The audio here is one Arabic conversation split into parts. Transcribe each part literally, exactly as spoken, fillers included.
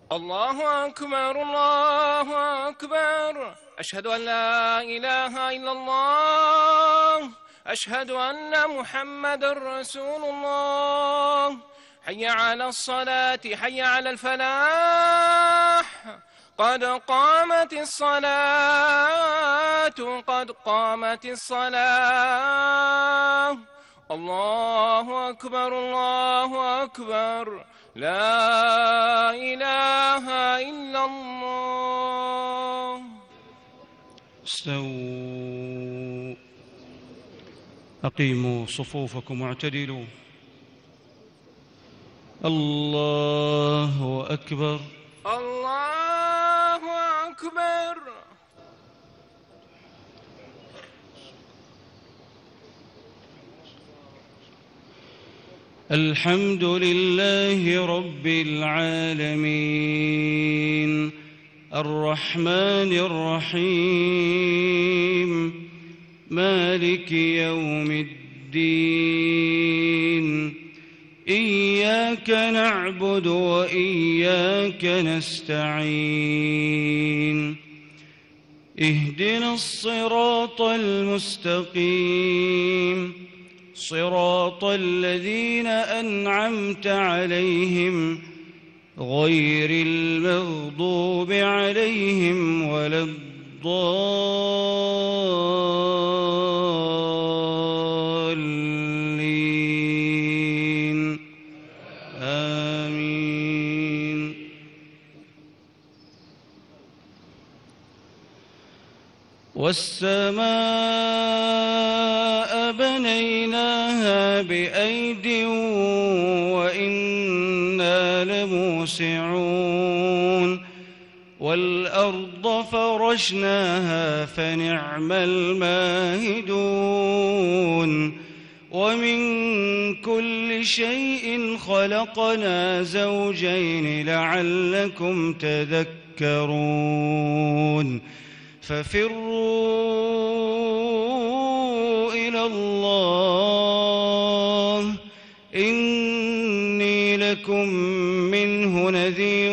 الله أكبر الله أكبر. أشهد أن لا إله إلا الله. أشهد أن محمد رسول الله. حي على الصلاة حي على الفلاح. قد قامت الصلاة قد قامت الصلاة. الله أكبر الله أكبر. لا إله إلا الله. استووا، أقيموا صفوفكم واعتدلوا. الله أكبر الله أكبر. الحمد لله رب العالمين، الرحمن الرحيم، مالك يوم الدين. إياك نعبد وإياك نستعين. اهدنا الصراط المستقيم، صراط الذين أنعمت عليهم غير المغضوب عليهم ولا الضالين. آمين. والسماء بنيناها بأيد وإنا لموسعون. والأرض فرشناها فنعم الماهدون. ومن كل شيء خلقنا زوجين لعلكم تذكرون. ففروا إلى الله إني لكم منه نذير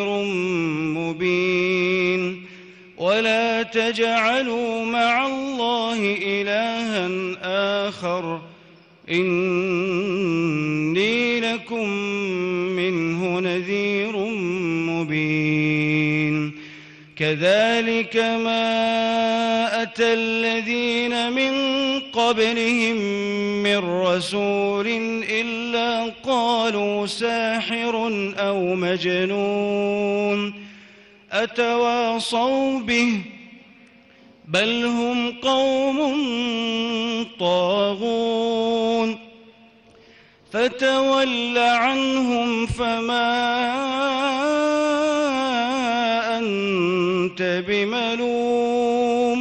مبين. ولا تجعلوا مع الله إلها آخر إني لكم منه نذير مبين. كذلك ما أتى الذين من قبلهم من رسول إلا قالوا ساحر أو مجنون أتواصوا به بل هم قوم طاغون. فتول عنهم فما أنت بملوم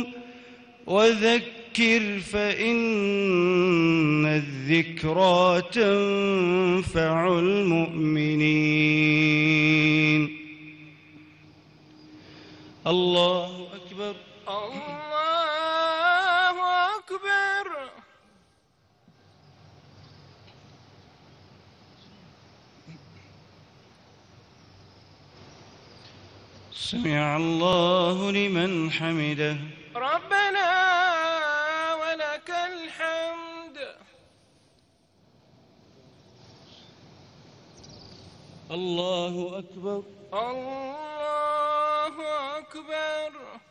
وذكر فإن الذكرى تنفع المؤمنين. الله أكبر الله أكبر. سمع الله لمن حمده. ربنا ولك الحمد. الله أكبر الله أكبر.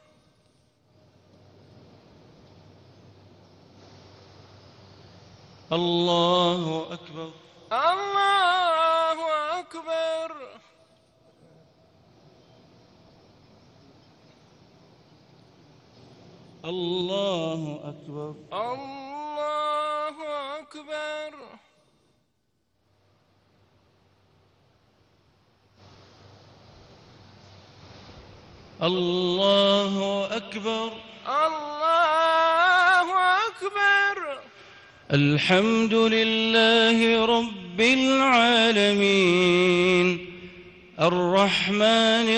الله أكبر الله أكبر. الله أكبر الله أكبر. الله أكبر الله أكبر. الحمد لله رب العالمين، الرحمن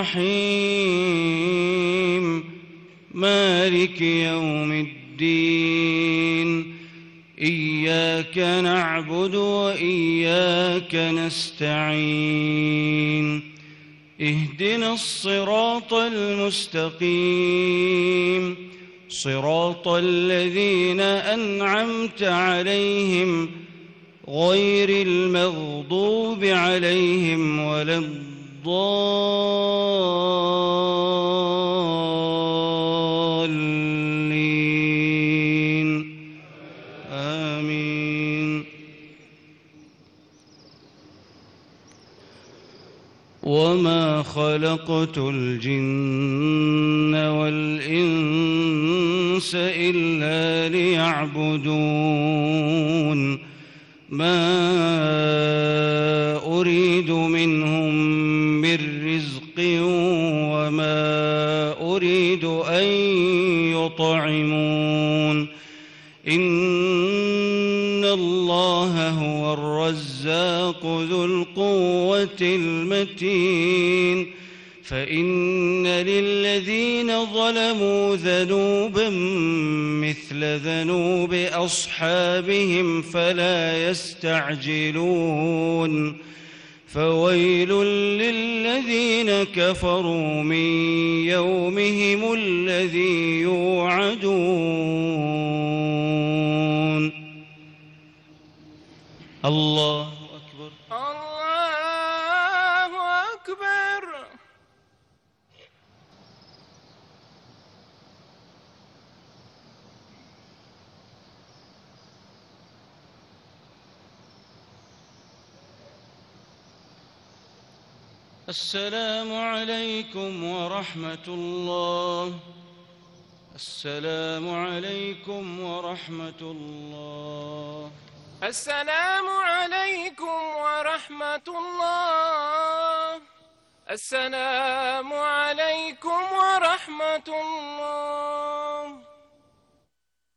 الرحيم، مالك يوم الدين. إياك نعبد وإياك نستعين. اهدنا الصراط المستقيم صراط الذين أنعمت عليهم غير المغضوب عليهم ولا الضالين آمين. وما خلقت الجن والإنس إلا ليعبدون ما أريد منهم من رزق وما أريد أن يطعمون إن الله هو الرزاق ذو القوة المتين. فإن للذين ظلموا ذنوبا مثل ذنوب أصحابهم فلا يستعجلون فويل للذين كفروا من يومهم الذي يوعدون. الله أكبر. الله أكبر. السلام عليكم ورحمة الله. السلام عليكم ورحمة الله. السلام عليكم ورحمة الله. السلام عليكم ورحمة الله.